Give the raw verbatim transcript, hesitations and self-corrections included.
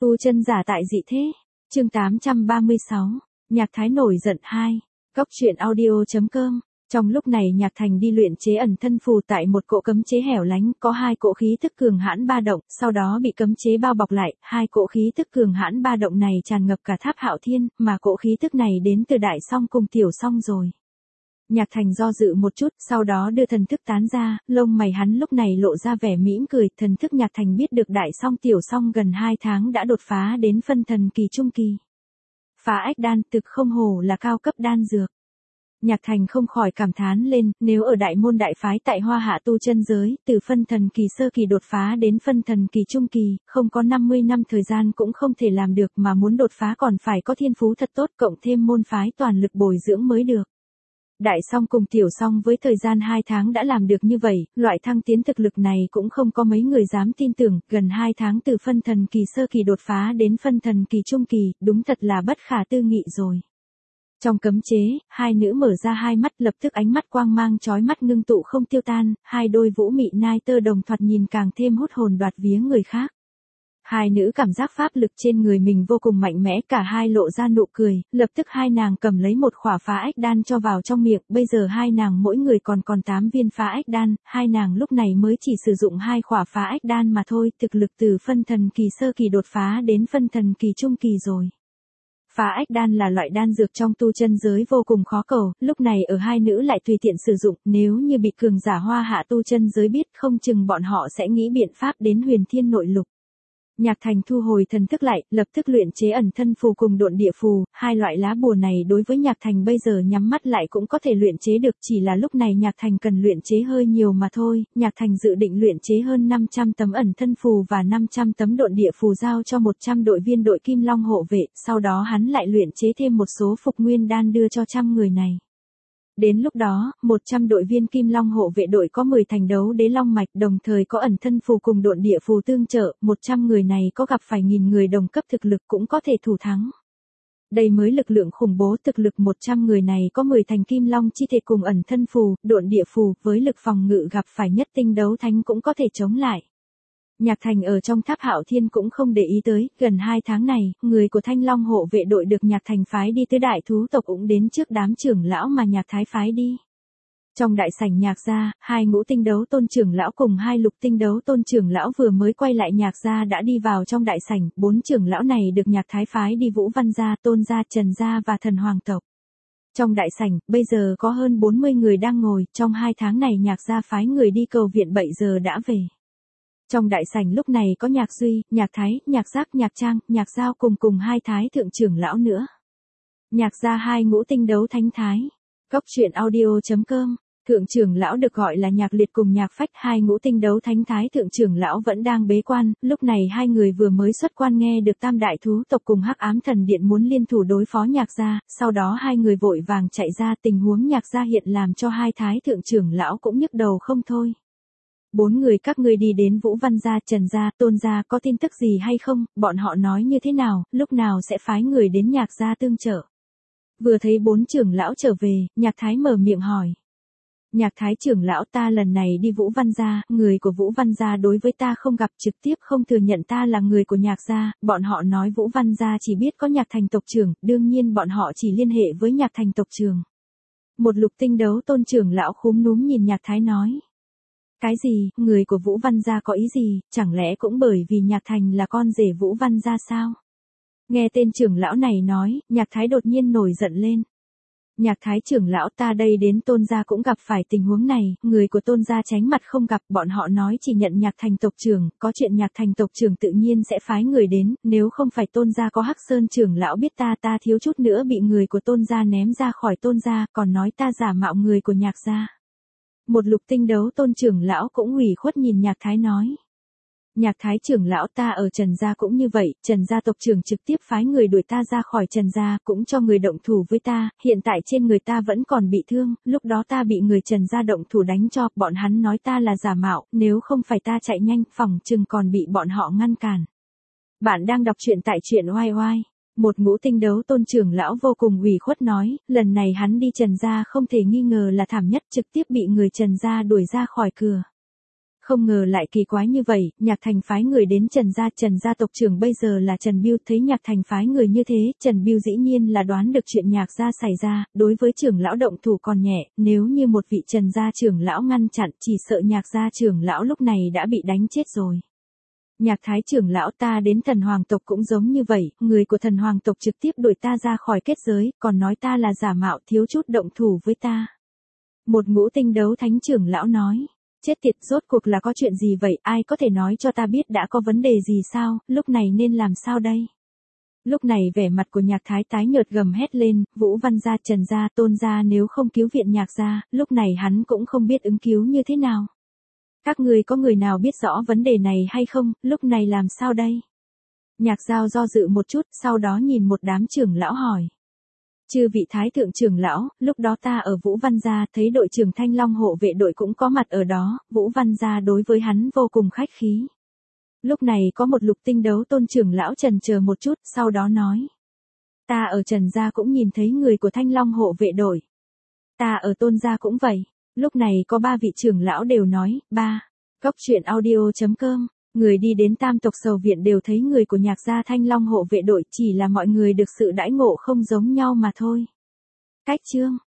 Tu chân giả tại dị thế. Chương tám trăm ba mươi sáu. Nhạc Thái nổi giận hai. Góc truyện audio.com. Trong lúc này Nhạc Thành đi luyện chế ẩn thân phù tại một cỗ cấm chế hẻo lánh, có hai cỗ khí tức cường hãn ba động, sau đó bị cấm chế bao bọc lại, hai cỗ khí tức cường hãn ba động này tràn ngập cả tháp Hạo Thiên, mà cỗ khí tức này đến từ Đại Song cùng Tiểu Song rồi. Nhạc Thành do dự một chút, sau đó đưa thần thức tán ra, lông mày hắn lúc này lộ ra vẻ mỉm cười, thần thức Nhạc Thành biết được Đại Song Tiểu Song gần hai tháng đã đột phá đến phân thần kỳ trung kỳ. Phá ách đan thực không hổ là cao cấp đan dược. Nhạc Thành không khỏi cảm thán lên, nếu ở đại môn đại phái tại Hoa Hạ tu chân giới, từ phân thần kỳ sơ kỳ đột phá đến phân thần kỳ trung kỳ, không có năm mươi năm thời gian cũng không thể làm được, mà muốn đột phá còn phải có thiên phú thật tốt cộng thêm môn phái toàn lực bồi dưỡng mới được. Đại Song cùng Tiểu Song với thời gian hai tháng đã làm được như vậy, loại thăng tiến thực lực này cũng không có mấy người dám tin tưởng, gần hai tháng từ phân thần kỳ sơ kỳ đột phá đến phân thần kỳ trung kỳ, đúng thật là bất khả tư nghị rồi. Trong cấm chế, hai nữ mở ra hai mắt, lập tức ánh mắt quang mang chói mắt ngưng tụ không tiêu tan, hai đôi vũ mị nai tơ đồng thoạt nhìn càng thêm hút hồn đoạt vía người khác. Hai nữ cảm giác pháp lực trên người mình vô cùng mạnh mẽ, cả hai lộ ra nụ cười, lập tức hai nàng cầm lấy một khỏa phá ách đan cho vào trong miệng, bây giờ hai nàng mỗi người còn còn tám viên phá ách đan, hai nàng lúc này mới chỉ sử dụng hai khỏa phá ách đan mà thôi, thực lực từ phân thần kỳ sơ kỳ đột phá đến phân thần kỳ trung kỳ rồi. Phá ách đan là loại đan dược trong tu chân giới vô cùng khó cầu, lúc này ở hai nữ lại tùy tiện sử dụng, nếu như bị cường giả Hoa Hạ tu chân giới biết không chừng bọn họ sẽ nghĩ biện pháp đến huyền thiên nội lục. Nhạc Thành thu hồi thần thức lại, lập tức luyện chế ẩn thân phù cùng độn địa phù, hai loại lá bùa này đối với Nhạc Thành bây giờ nhắm mắt lại cũng có thể luyện chế được, chỉ là lúc này Nhạc Thành cần luyện chế hơi nhiều mà thôi. Nhạc Thành dự định luyện chế hơn năm trăm tấm ẩn thân phù và năm trăm tấm độn địa phù giao cho một trăm đội viên đội Kim Long hộ vệ, sau đó hắn lại luyện chế thêm một số phục nguyên đan đưa cho trăm người này. Đến lúc đó, một trăm đội viên Kim Long hộ vệ đội có mười thành đấu đế long mạch, đồng thời có ẩn thân phù cùng độn địa phù tương trợ, một trăm người này có gặp phải nghìn người đồng cấp thực lực cũng có thể thủ thắng. Đây mới lực lượng khủng bố, thực lực một trăm người này có mười thành Kim Long chi thể cùng ẩn thân phù, độn địa phù, với lực phòng ngự gặp phải nhất tinh đấu thánh cũng có thể chống lại. Nhạc Thành ở trong tháp Hạo Thiên cũng không để ý tới, gần hai tháng này, người của Thanh Long hộ vệ đội được Nhạc Thành phái đi tới đại thú tộc cũng đến trước đám trưởng lão mà Nhạc Thái phái đi. Trong đại sảnh Nhạc gia, hai ngũ tinh đấu tôn trưởng lão cùng hai lục tinh đấu tôn trưởng lão vừa mới quay lại Nhạc gia đã đi vào trong đại sảnh, bốn trưởng lão này được Nhạc Thái phái đi Vũ Văn gia, Tôn gia, Trần gia và Thần Hoàng tộc. Trong đại sảnh, bây giờ có hơn bốn mươi người đang ngồi, trong hai tháng này Nhạc gia phái người đi cầu viện bảy giờ đã về. Trong đại sảnh lúc này có Nhạc Duy, Nhạc Thái, Nhạc Giác, Nhạc Trang, Nhạc Giao cùng cùng hai thái thượng trưởng lão nữa. Nhạc gia hai ngũ tinh đấu thánh thái. Góc truyện audio.com. Thượng trưởng lão được gọi là Nhạc Liệt cùng Nhạc Phách, hai ngũ tinh đấu thánh thái thượng trưởng lão vẫn đang bế quan, lúc này hai người vừa mới xuất quan nghe được tam đại thú tộc cùng Hắc Ám Thần Điện muốn liên thủ đối phó Nhạc gia, sau đó hai người vội vàng chạy ra, tình huống Nhạc gia hiện làm cho hai thái thượng trưởng lão cũng nhức đầu không thôi. Bốn người các ngươi đi đến Vũ Văn gia, Trần gia, Tôn gia có tin tức gì hay không, bọn họ nói như thế nào, lúc nào sẽ phái người đến Nhạc gia tương trợ. Vừa thấy bốn trưởng lão trở về, Nhạc Thái mở miệng hỏi. Nhạc Thái trưởng lão, ta lần này đi Vũ Văn gia, người của Vũ Văn gia đối với ta không gặp trực tiếp, không thừa nhận ta là người của Nhạc gia, bọn họ nói Vũ Văn gia chỉ biết có Nhạc Thành tộc trưởng, đương nhiên bọn họ chỉ liên hệ với Nhạc Thành tộc trưởng. Một lục tinh đấu tôn trưởng lão khúm núm nhìn Nhạc Thái nói. Cái gì, người của Vũ Văn gia có ý gì, chẳng lẽ cũng bởi vì Nhạc Thành là con rể Vũ Văn gia sao? Nghe tên trưởng lão này nói, Nhạc Thái đột nhiên nổi giận lên. Nhạc Thái trưởng lão, ta đây đến Tôn gia cũng gặp phải tình huống này, người của Tôn gia tránh mặt không gặp, bọn họ nói chỉ nhận Nhạc Thành tộc trưởng, có chuyện Nhạc Thành tộc trưởng tự nhiên sẽ phái người đến, nếu không phải Tôn gia có Hắc Sơn trưởng lão biết ta ta thiếu chút nữa bị người của Tôn gia ném ra khỏi Tôn gia, còn nói ta giả mạo người của Nhạc gia. Một lục tinh đấu tôn trưởng lão cũng ủy khuất nhìn Nhạc Thái nói. Nhạc Thái trưởng lão, ta ở Trần gia cũng như vậy, Trần gia tộc trưởng trực tiếp phái người đuổi ta ra khỏi Trần gia, cũng cho người động thủ với ta, hiện tại trên người ta vẫn còn bị thương, lúc đó ta bị người Trần gia động thủ đánh cho, bọn hắn nói ta là giả mạo, nếu không phải ta chạy nhanh, phòng chừng còn bị bọn họ ngăn cản. Bạn đang đọc truyện tại truyện oai oai. Một ngũ tinh đấu tôn trưởng lão vô cùng ủy khuất nói, lần này hắn đi Trần gia không thể nghi ngờ là thảm nhất, trực tiếp bị người Trần gia đuổi ra khỏi cửa. Không ngờ lại kỳ quái như vậy, Nhạc Thành phái người đến Trần gia, Trần gia tộc trưởng bây giờ là Trần Biêu, thấy Nhạc Thành phái người như thế, Trần Biêu dĩ nhiên là đoán được chuyện Nhạc gia xảy ra, đối với trưởng lão động thủ còn nhẹ, nếu như một vị Trần gia trưởng lão ngăn chặn, chỉ sợ Nhạc gia trưởng lão lúc này đã bị đánh chết rồi. Nhạc Thái trưởng lão, ta đến thần hoàng tộc cũng giống như vậy, người của thần hoàng tộc trực tiếp đuổi ta ra khỏi kết giới, còn nói ta là giả mạo, thiếu chút động thủ với ta. Một ngũ tinh đấu thánh trưởng lão nói. Chết tiệt, rốt cuộc là có chuyện gì vậy, ai có thể nói cho ta biết đã có vấn đề gì sao, lúc này nên làm sao đây? Lúc này vẻ mặt của Nhạc Thái tái nhợt, gầm hét lên, Vũ Văn gia, Trần gia, Tôn gia nếu không cứu viện Nhạc gia, lúc này hắn cũng không biết ứng cứu như thế nào. Các người có người nào biết rõ vấn đề này hay không, lúc này làm sao đây? Nhạc Giao do dự một chút, sau đó nhìn một đám trưởng lão hỏi. Chư vị thái thượng trưởng lão, lúc đó ta ở Vũ Văn gia, thấy đội trưởng Thanh Long hộ vệ đội cũng có mặt ở đó, Vũ Văn gia đối với hắn vô cùng khách khí. Lúc này có một lục tinh đấu tôn trưởng lão chần chờ một chút, sau đó nói. Ta ở Trần gia cũng nhìn thấy người của Thanh Long hộ vệ đội. Ta ở Tôn gia cũng vậy. Lúc này có ba vị trưởng lão đều nói, ba. Góc truyện audio chấm com. Người đi đến tam tộc sầu viện đều thấy người của Nhạc gia Thanh Long hộ vệ đội, chỉ là mọi người được sự đãi ngộ không giống nhau mà thôi. Cách chương